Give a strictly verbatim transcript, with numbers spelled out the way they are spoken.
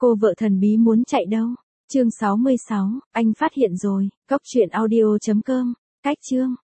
Cô vợ thần bí muốn chạy đâu? Chương sáu mươi sáu, anh phát hiện rồi. Cốc truyện audio chấm com. Cách chương